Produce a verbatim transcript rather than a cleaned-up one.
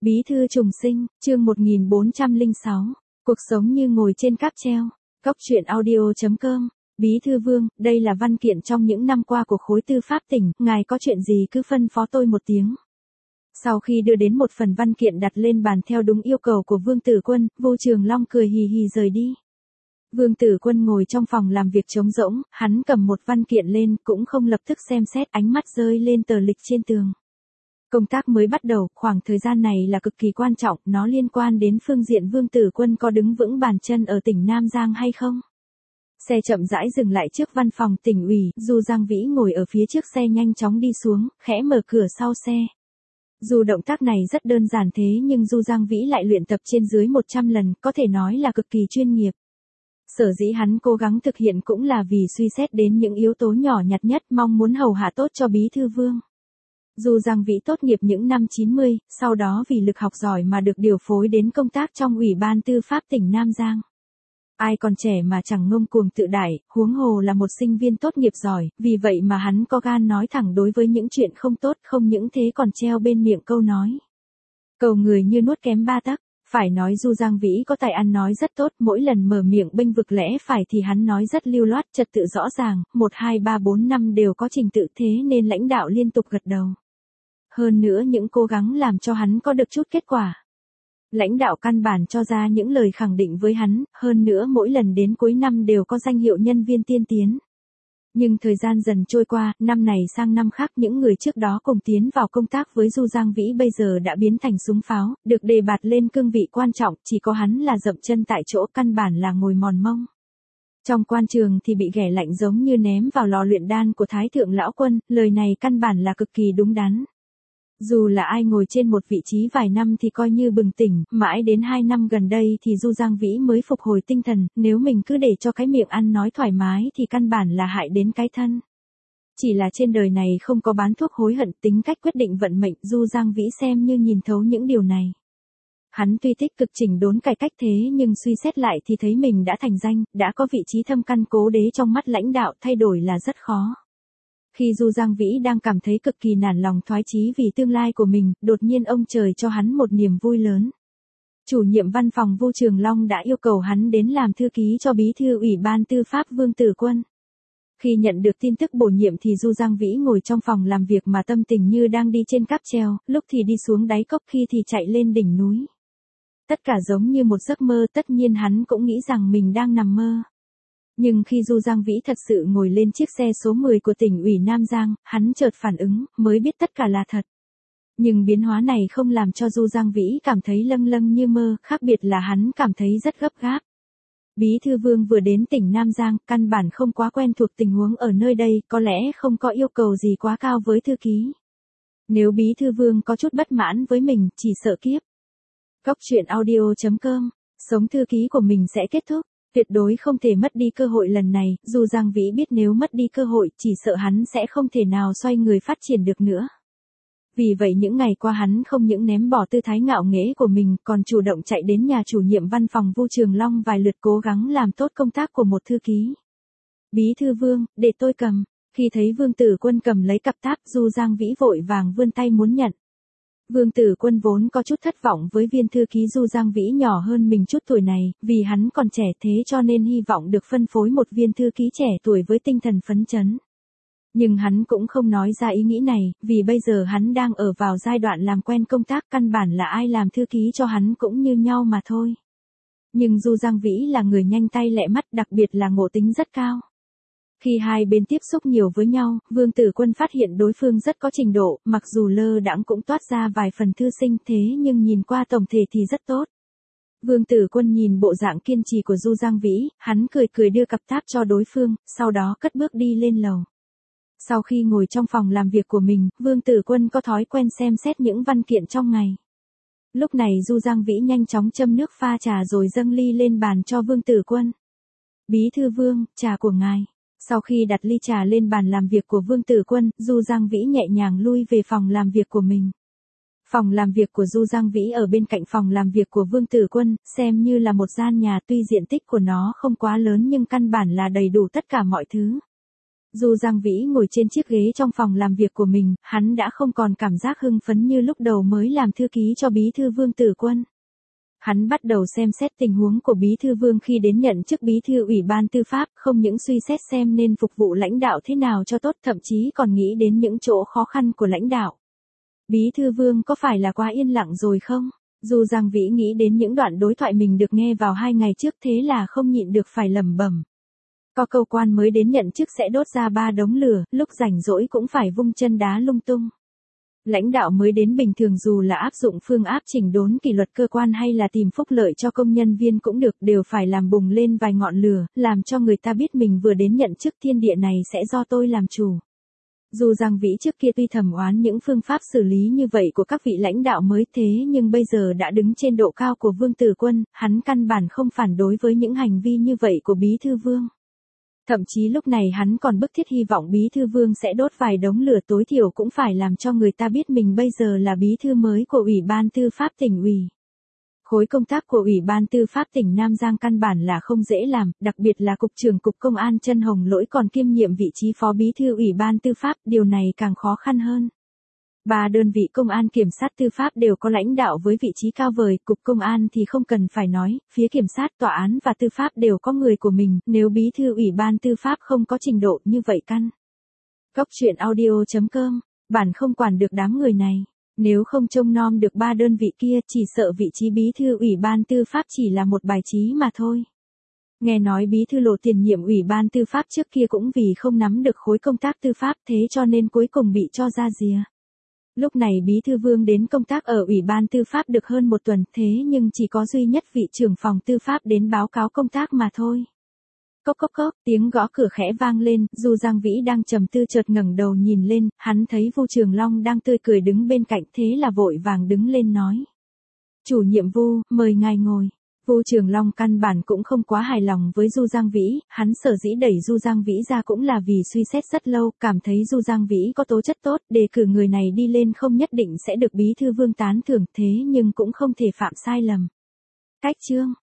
Bí thư trùng sinh, chương một nghìn bốn trăm lẻ sáu. Cuộc sống như ngồi trên cáp treo. Cốc truyện audio chấm com. Bí thư Vương, đây là văn kiện trong những năm qua của khối tư pháp tỉnh, ngài có chuyện gì cứ phân phó tôi một tiếng. Sau khi đưa đến một phần văn kiện đặt lên bàn theo đúng yêu cầu của Vương Tử Quân, Vu Trường Long cười hì hì rời đi. Vương Tử Quân ngồi trong phòng làm việc trống rỗng, hắn cầm một văn kiện lên, cũng không lập tức xem xét, ánh mắt rơi lên tờ lịch trên tường. Công tác mới bắt đầu, khoảng thời gian này là cực kỳ quan trọng, nó liên quan đến phương diện Vương Tử Quân có đứng vững bàn chân ở tỉnh Nam Giang hay không. Xe chậm rãi dừng lại trước văn phòng tỉnh ủy, Du Giang Vĩ ngồi ở phía trước xe nhanh chóng đi xuống, khẽ mở cửa sau xe. Dù động tác này rất đơn giản thế nhưng Du Giang Vĩ lại luyện tập trên dưới một trăm lần, có thể nói là cực kỳ chuyên nghiệp. Sở dĩ hắn cố gắng thực hiện cũng là vì suy xét đến những yếu tố nhỏ nhặt nhất, mong muốn hầu hạ tốt cho Bí thư Vương. Du Giang Vĩ tốt nghiệp những năm chín mươi, sau đó vì lực học giỏi mà được điều phối đến công tác trong Ủy ban Tư pháp tỉnh Nam Giang. Ai còn trẻ mà chẳng ngông cuồng tự đại, huống hồ là một sinh viên tốt nghiệp giỏi, vì vậy mà hắn có gan nói thẳng đối với những chuyện không tốt, không những thế còn treo bên miệng câu nói. Cầu người như nuốt kém ba tấc. Phải nói Du Giang Vĩ có tài ăn nói rất tốt, mỗi lần mở miệng bênh vực lẽ phải thì hắn nói rất lưu loát, trật tự rõ ràng, một hai ba bốn năm đều có trình tự, thế nên lãnh đạo liên tục gật đầu. Hơn nữa những cố gắng làm cho hắn có được chút kết quả. Lãnh đạo căn bản cho ra những lời khẳng định với hắn, hơn nữa mỗi lần đến cuối năm đều có danh hiệu nhân viên tiên tiến. Nhưng thời gian dần trôi qua, năm này sang năm khác, những người trước đó cùng tiến vào công tác với Du Giang Vĩ bây giờ đã biến thành súng pháo, được đề bạt lên cương vị quan trọng, chỉ có hắn là dậm chân tại chỗ, căn bản là ngồi mòn mông. Trong quan trường thì bị ghẻ lạnh giống như ném vào lò luyện đan của Thái Thượng Lão Quân, lời này căn bản là cực kỳ đúng đắn. Dù là ai ngồi trên một vị trí vài năm thì coi như bừng tỉnh, mãi đến hai năm gần đây thì Du Giang Vĩ mới phục hồi tinh thần, nếu mình cứ để cho cái miệng ăn nói thoải mái thì căn bản là hại đến cái thân. Chỉ là trên đời này không có bán thuốc hối hận, tính cách quyết định vận mệnh, Du Giang Vĩ xem như nhìn thấu những điều này. Hắn tuy tích cực chỉnh đốn cải cách thế nhưng suy xét lại thì thấy mình đã thành danh, đã có vị trí thâm căn cố đế trong mắt lãnh đạo, thay đổi là rất khó. Khi Du Giang Vĩ đang cảm thấy cực kỳ nản lòng thoái chí vì tương lai của mình, đột nhiên ông trời cho hắn một niềm vui lớn. Chủ nhiệm văn phòng Vu Trường Long đã yêu cầu hắn đến làm thư ký cho Bí thư Ủy ban Tư pháp Vương Tử Quân. Khi nhận được tin tức bổ nhiệm thì Du Giang Vĩ ngồi trong phòng làm việc mà tâm tình như đang đi trên cáp treo, lúc thì đi xuống đáy cốc, khi thì chạy lên đỉnh núi. Tất cả giống như một giấc mơ, tất nhiên hắn cũng nghĩ rằng mình đang nằm mơ. Nhưng khi Du Giang Vĩ thật sự ngồi lên chiếc xe số mười của tỉnh ủy Nam Giang, hắn chợt phản ứng, mới biết tất cả là thật. Nhưng biến hóa này không làm cho Du Giang Vĩ cảm thấy lâng lâng như mơ, khác biệt là hắn cảm thấy rất gấp gáp. Bí thư Vương vừa đến tỉnh Nam Giang, căn bản không quá quen thuộc tình huống ở nơi đây, có lẽ không có yêu cầu gì quá cao với thư ký. Nếu Bí thư Vương có chút bất mãn với mình, chỉ sợ kiếp. Cốc truyện audio chấm com, sống thư ký của mình sẽ kết thúc. Tuyệt đối không thể mất đi cơ hội lần này, dù Giang Vĩ biết nếu mất đi cơ hội, chỉ sợ hắn sẽ không thể nào xoay người phát triển được nữa. Vì vậy những ngày qua hắn không những ném bỏ tư thái ngạo nghễ của mình, còn chủ động chạy đến nhà chủ nhiệm văn phòng Vu Trường Long vài lượt cố gắng làm tốt công tác của một thư ký. Bí thư Vương, để tôi cầm. Khi thấy Vương Tử Quân cầm lấy cặp táp, Du Giang Vĩ vội vàng vươn tay muốn nhận. Vương Tử Quân vốn có chút thất vọng với viên thư ký Du Giang Vĩ nhỏ hơn mình chút tuổi này, vì hắn còn trẻ thế cho nên hy vọng được phân phối một viên thư ký trẻ tuổi với tinh thần phấn chấn. Nhưng hắn cũng không nói ra ý nghĩ này, vì bây giờ hắn đang ở vào giai đoạn làm quen công tác, căn bản là ai làm thư ký cho hắn cũng như nhau mà thôi. Nhưng Du Giang Vĩ là người nhanh tay lẹ mắt, đặc biệt là ngộ tính rất cao. Khi hai bên tiếp xúc nhiều với nhau, Vương Tử Quân phát hiện đối phương rất có trình độ, mặc dù lơ đãng cũng toát ra vài phần thư sinh thế nhưng nhìn qua tổng thể thì rất tốt. Vương Tử Quân nhìn bộ dạng kiên trì của Du Giang Vĩ, hắn cười cười đưa cặp táp cho đối phương, sau đó cất bước đi lên lầu. Sau khi ngồi trong phòng làm việc của mình, Vương Tử Quân có thói quen xem xét những văn kiện trong ngày. Lúc này Du Giang Vĩ nhanh chóng châm nước pha trà rồi dâng ly lên bàn cho Vương Tử Quân. Bí thư Vương, trà của ngài. Sau khi đặt ly trà lên bàn làm việc của Vương Tử Quân, Du Giang Vĩ nhẹ nhàng lui về phòng làm việc của mình. Phòng làm việc của Du Giang Vĩ ở bên cạnh phòng làm việc của Vương Tử Quân, xem như là một gian nhà, tuy diện tích của nó không quá lớn nhưng căn bản là đầy đủ tất cả mọi thứ. Du Giang Vĩ ngồi trên chiếc ghế trong phòng làm việc của mình, hắn đã không còn cảm giác hưng phấn như lúc đầu mới làm thư ký cho bí thư Vương Tử Quân. Hắn bắt đầu xem xét tình huống của bí thư Vương khi đến nhận chức bí thư Ủy ban Tư pháp, không những suy xét xem nên phục vụ lãnh đạo thế nào cho tốt, thậm chí còn nghĩ đến những chỗ khó khăn của lãnh đạo. Bí thư Vương có phải là quá yên lặng rồi không? Du Giang Vĩ nghĩ đến những đoạn đối thoại mình được nghe vào hai ngày trước, thế là không nhịn được phải lẩm bẩm. Có câu quan mới đến nhận chức sẽ đốt ra ba đống lửa, lúc rảnh rỗi cũng phải vung chân đá lung tung. Lãnh đạo mới đến bình thường dù là áp dụng phương áp chỉnh đốn kỷ luật cơ quan hay là tìm phúc lợi cho công nhân viên cũng được, đều phải làm bùng lên vài ngọn lửa, làm cho người ta biết mình vừa đến nhận chức, thiên địa này sẽ do tôi làm chủ. Dù Giang Vĩ trước kia tuy thầm oán những phương pháp xử lý như vậy của các vị lãnh đạo mới, thế nhưng bây giờ đã đứng trên độ cao của Vương Tử Quân, hắn căn bản không phản đối với những hành vi như vậy của bí thư Vương. Thậm chí lúc này hắn còn bức thiết hy vọng bí thư Vương sẽ đốt vài đống lửa, tối thiểu cũng phải làm cho người ta biết mình bây giờ là bí thư mới của Ủy ban Tư pháp tỉnh ủy. Khối công tác của Ủy ban Tư pháp tỉnh Nam Giang căn bản là không dễ làm, đặc biệt là Cục trưởng Cục Công an Trân Hồng Lỗi còn kiêm nhiệm vị trí Phó Bí thư Ủy ban Tư pháp, điều này càng khó khăn hơn. Ba đơn vị công an kiểm sát tư pháp đều có lãnh đạo với vị trí cao vời, Cục Công an thì không cần phải nói, phía kiểm sát, tòa án và tư pháp đều có người của mình, nếu bí thư Ủy ban Tư pháp không có trình độ như vậy căn. Góc truyện audio chấm com, bản không quản được đám người này. Nếu không trông nom được ba đơn vị kia, chỉ sợ vị trí bí thư Ủy ban Tư pháp chỉ là một bài trí mà thôi. Nghe nói bí thư Lộ tiền nhiệm Ủy ban Tư pháp trước kia cũng vì không nắm được khối công tác tư pháp, thế cho nên cuối cùng bị cho ra rìa. Lúc này bí thư Vương đến công tác ở Ủy ban Tư pháp được hơn một tuần, thế nhưng chỉ có duy nhất vị trưởng phòng tư pháp đến báo cáo công tác mà thôi. Cốc cốc cốc, tiếng gõ cửa khẽ vang lên, Du Giang Vĩ đang trầm tư chợt ngẩng đầu nhìn lên, hắn thấy Vu Trường Long đang tươi cười đứng bên cạnh, thế là vội vàng đứng lên nói. Chủ nhiệm Vu, mời ngài ngồi. Vu Trường Long căn bản cũng không quá hài lòng với Du Giang Vĩ, hắn sở dĩ đẩy Du Giang Vĩ ra cũng là vì suy xét rất lâu, cảm thấy Du Giang Vĩ có tố chất tốt, đề cử người này đi lên không nhất định sẽ được bí thư Vương tán thưởng, thế nhưng cũng không thể phạm sai lầm. Cách chương